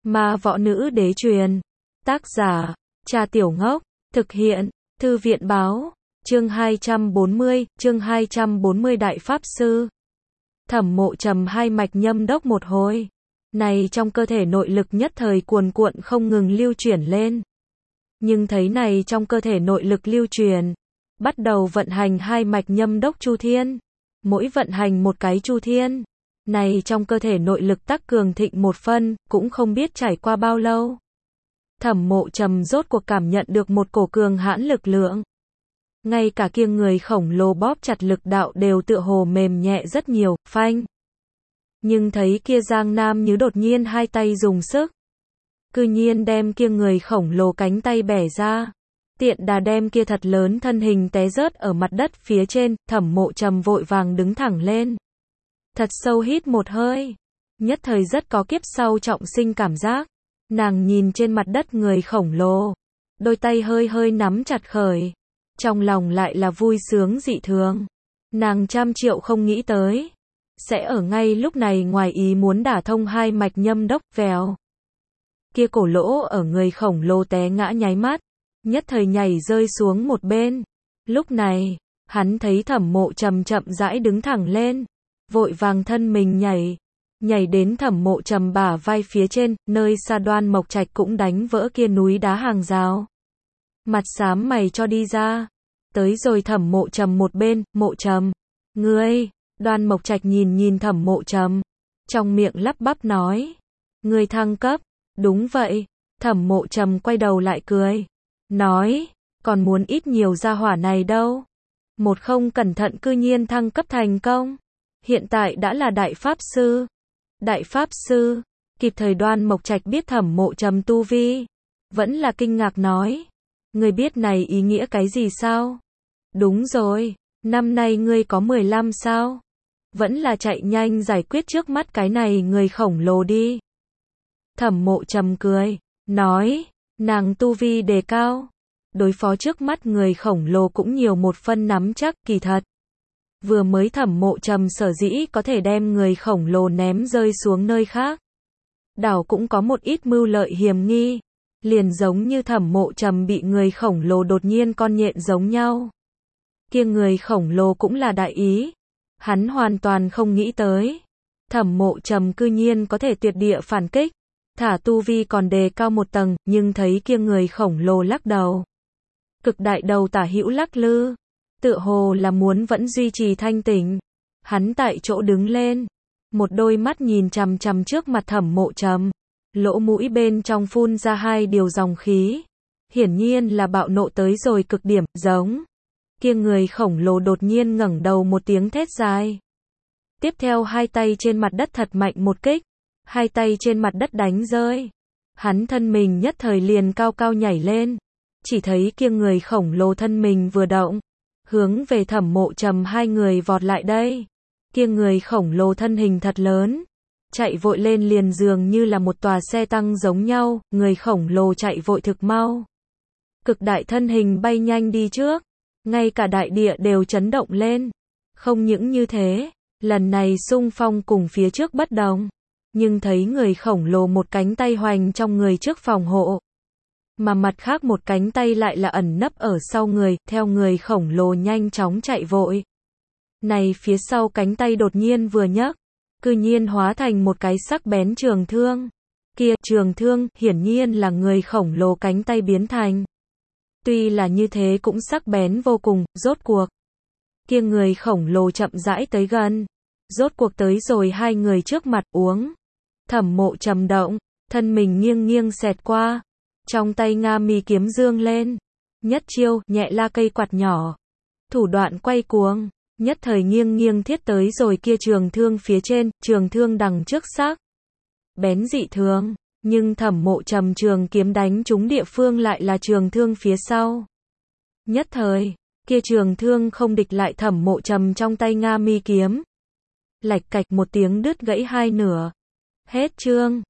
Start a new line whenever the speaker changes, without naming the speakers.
Ma võ nữ đế truyền. Tác giả, Trà Tiểu Ngốc. Thực hiện, Thư viện báo. Chương 240 Đại Pháp Sư. Thẩm Mộ Trầm hai mạch nhâm đốc một hồi. Này trong cơ thể nội lực nhất thời cuồn cuộn không ngừng lưu chuyển lên. Nhưng thấy này trong cơ thể nội lực lưu truyền, bắt đầu vận hành hai mạch nhâm đốc chu thiên. Mỗi vận hành một cái chu thiên, này trong cơ thể nội lực tác cường thịnh một phân, cũng không biết trải qua bao lâu. Thẩm Mộ Trầm rốt cuộc cảm nhận được một cổ cường hãn lực lượng. Ngay cả kia người khổng lồ bóp chặt lực đạo đều tựa hồ mềm nhẹ rất nhiều, phanh. Nhưng thấy kia Giang Nam Như đột nhiên hai tay dùng sức, cư nhiên đem kia người khổng lồ cánh tay bẻ ra, tiện đà đem kia thật lớn thân hình té rớt ở mặt đất phía trên. Thẩm Mộ Trầm vội vàng đứng thẳng lên, thật sâu hít một hơi, nhất thời rất có kiếp sau trọng sinh cảm giác. Nàng nhìn trên mặt đất người khổng lồ, đôi tay hơi hơi nắm chặt khởi, trong lòng lại là vui sướng dị thường. Nàng trăm triệu không nghĩ tới, sẽ ở ngay lúc này ngoài ý muốn đả thông hai mạch nhâm đốc. Vèo, kia cổ lỗ ở người khổng lồ té ngã nháy mắt, nhất thời nhảy rơi xuống một bên. Lúc này, hắn thấy Thẩm Mộ Trầm chậm rãi đứng thẳng lên, vội vàng thân mình nhảy đến Thẩm Mộ Trầm bả vai phía trên, nơi xa Đoan Mộc Trạch cũng đánh vỡ kia núi đá hàng rào. Mặt xám mày cho đi ra. Tới rồi Thẩm Mộ Trầm một bên. Mộ Trầm, ngươi. Đoan Mộc Trạch nhìn Thẩm Mộ Trầm, trong miệng lắp bắp nói, ngươi thăng cấp. Đúng vậy. Thẩm Mộ Trầm quay đầu lại cười, nói, còn muốn ít nhiều gia hỏa này đâu. Một không cẩn thận cư nhiên thăng cấp thành công. Hiện tại đã là Đại Pháp Sư. Đại Pháp Sư. Kịp thời Đoan Mộc Trạch biết Thẩm Mộ Trầm tu vi, vẫn là kinh ngạc nói, ngươi biết này ý nghĩa cái gì sao? Đúng rồi, năm nay ngươi có 15 sao? Vẫn là chạy nhanh giải quyết trước mắt cái này người khổng lồ đi. Thẩm Mộ Trầm cười, nói, nàng tu vi đề cao, đối phó trước mắt người khổng lồ cũng nhiều một phân nắm chắc. Kỳ thật, vừa mới Thẩm Mộ Trầm sở dĩ có thể đem người khổng lồ ném rơi xuống nơi khác, đảo cũng có một ít mưu lợi hiểm nghi, liền giống như Thẩm Mộ Trầm bị người khổng lồ đột nhiên con nhện giống nhau. Kia người khổng lồ cũng là đại ý, hắn hoàn toàn không nghĩ tới, Thẩm Mộ Trầm cư nhiên có thể tuyệt địa phản kích, thả tu vi còn đề cao một tầng. Nhưng thấy kia người khổng lồ lắc đầu, cực đại đầu tả hữu lắc lư, tựa hồ là muốn vẫn duy trì thanh tỉnh. Hắn tại chỗ đứng lên, một đôi mắt nhìn chằm chằm trước mặt Thẩm Mộ Trầm, lỗ mũi bên trong phun ra hai điều dòng khí, hiển nhiên là bạo nộ tới rồi cực điểm. Giống, kia người khổng lồ đột nhiên ngẩng đầu một tiếng thét dài, tiếp theo hai tay trên mặt đất thật mạnh một kích, hai tay trên mặt đất đánh rơi, hắn thân mình nhất thời liền cao cao nhảy lên. Chỉ thấy kia người khổng lồ thân mình vừa động, hướng về Thẩm Mộ Trầm hai người vọt lại đây. Kia người khổng lồ thân hình thật lớn, chạy vội lên liền dường như là một tòa xe tăng giống nhau. Người khổng lồ chạy vội thực mau, cực đại thân hình bay nhanh đi trước, ngay cả đại địa đều chấn động lên. Không những như thế, lần này xung phong cùng phía trước bất đồng, nhưng thấy người khổng lồ một cánh tay hoành trong người trước phòng hộ, mà mặt khác một cánh tay lại là ẩn nấp ở sau người, theo người khổng lồ nhanh chóng chạy vội. Này phía sau cánh tay đột nhiên vừa nhấc, cư nhiên hóa thành một cái sắc bén trường thương. Kia trường thương hiển nhiên là người khổng lồ cánh tay biến thành. Tuy là như thế cũng sắc bén vô cùng. Rốt cuộc, kia người khổng lồ chậm rãi tới gần, rốt cuộc tới rồi hai người trước mặt. Uống. Thẩm Mộ Trầm động, thân mình nghiêng nghiêng xẹt qua, trong tay Nga Mi kiếm dương lên, nhất chiêu nhẹ la cây quạt nhỏ, thủ đoạn quay cuồng, nhất thời nghiêng nghiêng thiết tới rồi kia trường thương phía trên. Trường thương đằng trước sắc bén dị thường, nhưng Thẩm Mộ Trầm trường kiếm đánh trúng địa phương lại là trường thương phía sau. Nhất thời, kia trường thương không địch lại Thẩm Mộ Trầm trong tay Nga Mi kiếm, lạch cạch một tiếng đứt gãy hai nửa. Hết chương.